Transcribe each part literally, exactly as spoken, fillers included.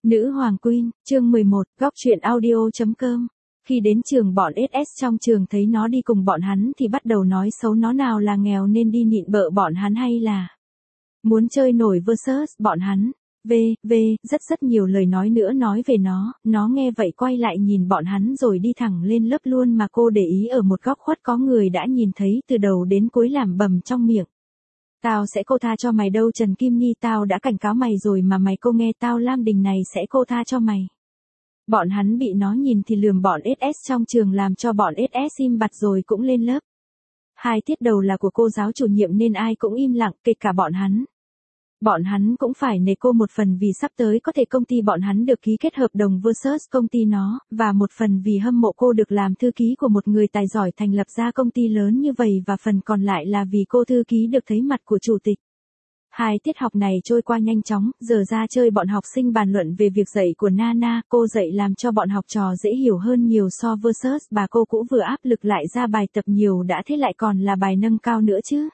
Nữ Hoàng Queen, chương mười một, góc truyện audio.com. Khi đến trường bọn ét ét trong trường thấy nó đi cùng bọn hắn thì bắt đầu nói xấu nó, nào là nghèo nên đi nịn bợ bọn hắn hay là muốn chơi nổi versus bọn hắn. V, V, rất rất nhiều lời nói nữa nói về nó, nó nghe vậy quay lại nhìn bọn hắn rồi đi thẳng lên lớp luôn, mà cô để ý ở một góc khuất có người đã nhìn thấy từ đầu đến cuối làm bầm trong miệng. Tao sẽ cô tha cho mày đâu Trần Kim Nhi, tao đã cảnh cáo mày rồi mà mày cô nghe tao, Lam Đình này sẽ cô tha cho mày. Bọn hắn bị nó nhìn thì lườm bọn ét ét trong trường làm cho bọn ét ét im bặt rồi cũng lên lớp. Hai tiết đầu là của cô giáo chủ nhiệm nên ai cũng im lặng, kể cả bọn hắn. Bọn hắn cũng phải nể cô một phần vì sắp tới có thể công ty bọn hắn được ký kết hợp đồng versus công ty nó, và một phần vì hâm mộ cô được làm thư ký của một người tài giỏi thành lập ra công ty lớn như vậy, và phần còn lại là vì cô thư ký được thấy mặt của chủ tịch. Hai tiết học này trôi qua nhanh chóng, giờ ra chơi bọn học sinh bàn luận về việc dạy của Nana, cô dạy làm cho bọn học trò dễ hiểu hơn nhiều so versus bà cô cũ vừa áp lực lại ra bài tập nhiều đã thế lại còn là bài nâng cao nữa chứ.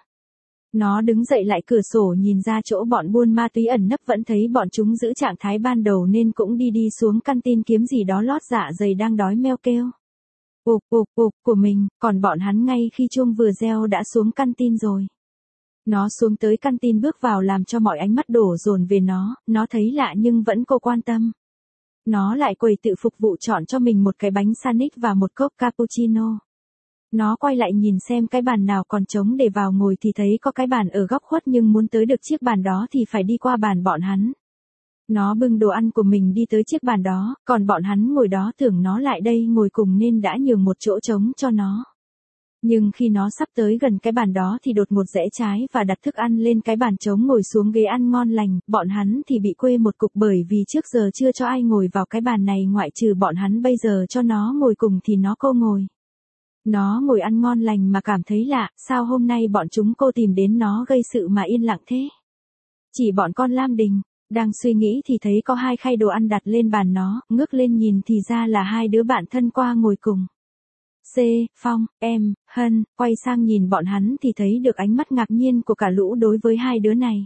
Nó đứng dậy lại cửa sổ nhìn ra chỗ bọn buôn ma túy ẩn nấp, vẫn thấy bọn chúng giữ trạng thái ban đầu nên cũng đi đi xuống căn tin kiếm gì đó lót dạ dày đang đói meo kêu. Ục ục ục của mình, còn bọn hắn ngay khi chuông vừa reo đã xuống căn tin rồi. Nó xuống tới căn tin bước vào làm cho mọi ánh mắt đổ dồn về nó, nó thấy lạ nhưng vẫn cô quan tâm. Nó lại quầy tự phục vụ chọn cho mình một cái bánh sandwich và một cốc cappuccino. Nó quay lại nhìn xem cái bàn nào còn trống để vào ngồi thì thấy có cái bàn ở góc khuất, nhưng muốn tới được chiếc bàn đó thì phải đi qua bàn bọn hắn. Nó bưng đồ ăn của mình đi tới chiếc bàn đó, còn bọn hắn ngồi đó tưởng nó lại đây ngồi cùng nên đã nhường một chỗ trống cho nó. Nhưng khi nó sắp tới gần cái bàn đó thì đột ngột rẽ trái và đặt thức ăn lên cái bàn trống, ngồi xuống ghế ăn ngon lành. Bọn hắn thì bị quê một cục bởi vì trước giờ chưa cho ai ngồi vào cái bàn này ngoại trừ bọn hắn, bây giờ cho nó ngồi cùng thì nó cô ngồi. Nó ngồi ăn ngon lành mà cảm thấy lạ, sao hôm nay bọn chúng cô tìm đến nó gây sự mà yên lặng thế? Chỉ bọn con Lam Đình. Đang suy nghĩ thì thấy có hai khay đồ ăn đặt lên bàn nó, ngước lên nhìn thì ra là hai đứa bạn thân qua ngồi cùng. C, Phong, em, Hân, quay sang nhìn bọn hắn thì thấy được ánh mắt ngạc nhiên của cả lũ đối với hai đứa này.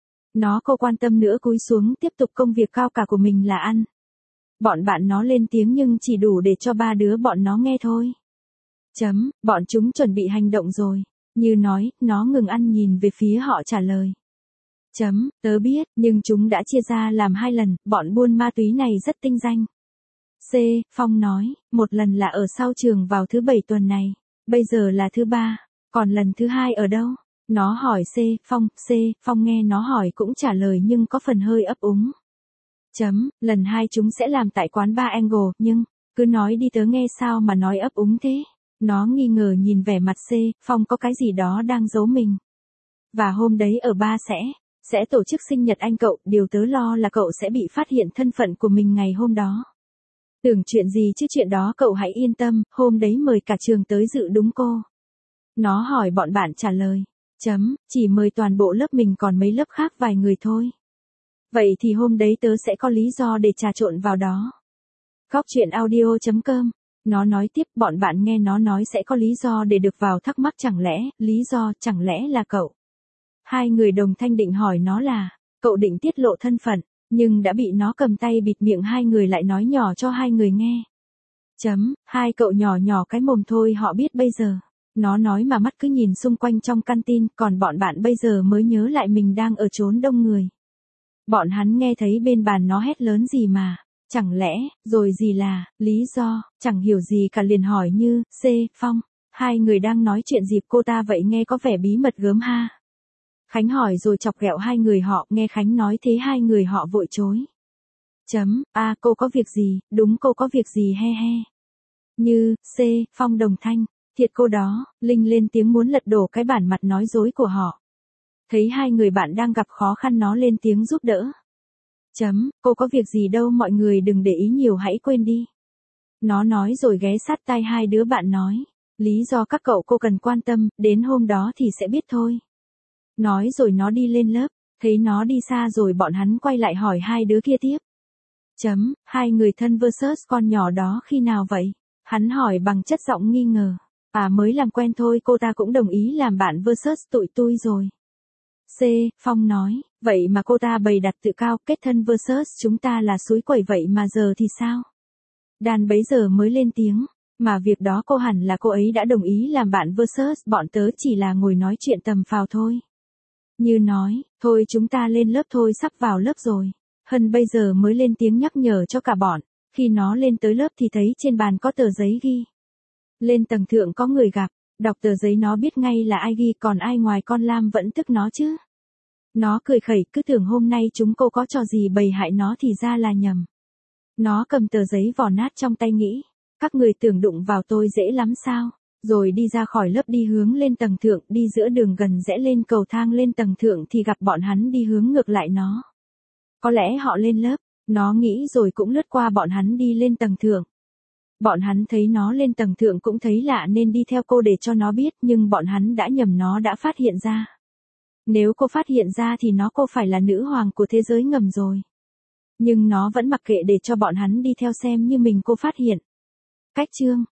Nó không quan tâm nữa, cúi xuống tiếp tục công việc cao cả của mình là ăn. Bọn bạn nó lên tiếng nhưng chỉ đủ để cho ba đứa bọn nó nghe thôi. Chấm, bọn chúng chuẩn bị hành động rồi. Như nói, nó ngừng ăn nhìn về phía họ trả lời. Chấm, tớ biết, nhưng chúng đã chia ra làm hai lần, bọn buôn ma túy này rất tinh danh. C, Phong nói, một lần là ở sau trường vào thứ bảy tuần này, bây giờ là thứ ba, còn lần thứ hai ở đâu? Nó hỏi C, Phong, C, Phong nghe nó hỏi cũng trả lời nhưng có phần hơi ấp úng. Chấm, lần hai chúng sẽ làm tại quán bar Angle, nhưng, cứ nói đi tớ nghe sao mà nói ấp úng thế? Nó nghi ngờ nhìn vẻ mặt C, Phong có cái gì đó đang giấu mình. Và hôm đấy ở ba sẽ, sẽ tổ chức sinh nhật anh cậu, điều tớ lo là cậu sẽ bị phát hiện thân phận của mình ngày hôm đó. Tưởng chuyện gì chứ chuyện đó cậu hãy yên tâm, hôm đấy mời cả trường tới dự đúng cô. Nó hỏi bọn bạn trả lời. Chấm, chỉ mời toàn bộ lớp mình còn mấy lớp khác vài người thôi. Vậy thì hôm đấy tớ sẽ có lý do để trà trộn vào đó. Góc truyện audio.com. Nó nói tiếp, bọn bạn nghe nó nói sẽ có lý do để được vào, thắc mắc chẳng lẽ, lý do, chẳng lẽ là cậu. Hai người đồng thanh định hỏi nó là, cậu định tiết lộ thân phận, nhưng đã bị nó cầm tay bịt miệng hai người lại nói nhỏ cho hai người nghe. Chấm, hai cậu nhỏ nhỏ cái mồm thôi họ biết bây giờ. Nó nói mà mắt cứ nhìn xung quanh trong căn tin, còn bọn bạn bây giờ mới nhớ lại mình đang ở chốn đông người. Bọn hắn nghe thấy bên bàn nó hét lớn gì mà. Chẳng lẽ, rồi gì là, lý do, chẳng hiểu gì cả liền hỏi như, C, Phong, hai người đang nói chuyện dịp cô ta vậy nghe có vẻ bí mật gớm ha. Khánh hỏi rồi chọc ghẹo hai người họ, nghe Khánh nói thế hai người họ vội chối. Chấm, a à, cô có việc gì, đúng cô có việc gì he he. Như, C, Phong đồng thanh, thiệt cô đó, Linh lên tiếng muốn lật đổ cái bản mặt nói dối của họ. Thấy hai người bạn đang gặp khó khăn nó lên tiếng giúp đỡ. Chấm, cô có việc gì đâu, mọi người đừng để ý nhiều, hãy quên đi. Nó nói rồi ghé sát tai hai đứa bạn nói, lý do các cậu cô cần quan tâm, đến hôm đó thì sẽ biết thôi. Nói rồi nó đi lên lớp, thấy nó đi xa rồi bọn hắn quay lại hỏi hai đứa kia tiếp. Chấm, hai người thân versus con nhỏ đó khi nào vậy? Hắn hỏi bằng chất giọng nghi ngờ. À mới làm quen thôi, cô ta cũng đồng ý làm bạn versus tụi tôi rồi. C. Phong nói, vậy mà cô ta bày đặt tự cao, kết thân versus chúng ta là suối quẩy vậy mà giờ thì sao? Dan bấy giờ mới lên tiếng, mà việc đó cô hẳn là cô ấy đã đồng ý làm bạn versus bọn tớ chỉ là ngồi nói chuyện tầm phào thôi. Như nói, thôi chúng ta lên lớp thôi sắp vào lớp rồi. Hân bây giờ mới lên tiếng nhắc nhở cho cả bọn, khi nó lên tới lớp thì thấy trên bàn có tờ giấy ghi. Lên tầng thượng có người gặp, đọc tờ giấy nó biết ngay là ai ghi còn ai ngoài con Lam vẫn tức nó chứ. Nó cười khẩy cứ tưởng hôm nay chúng cô có trò gì bày hại nó thì ra là nhầm. Nó cầm tờ giấy vò nát trong tay nghĩ, các người tưởng đụng vào tôi dễ lắm sao, rồi đi ra khỏi lớp đi hướng lên tầng thượng, đi giữa đường gần rẽ lên cầu thang lên tầng thượng thì gặp bọn hắn đi hướng ngược lại nó. Có lẽ họ lên lớp, nó nghĩ rồi cũng lướt qua bọn hắn đi lên tầng thượng. Bọn hắn thấy nó lên tầng thượng cũng thấy lạ nên đi theo cô để cho nó biết nhưng bọn hắn đã nhầm nó đã phát hiện ra. Nếu cô phát hiện ra thì nó cô phải là nữ hoàng của thế giới ngầm rồi. Nhưng nó vẫn mặc kệ để cho bọn hắn đi theo xem như mình cô phát hiện. Cách chương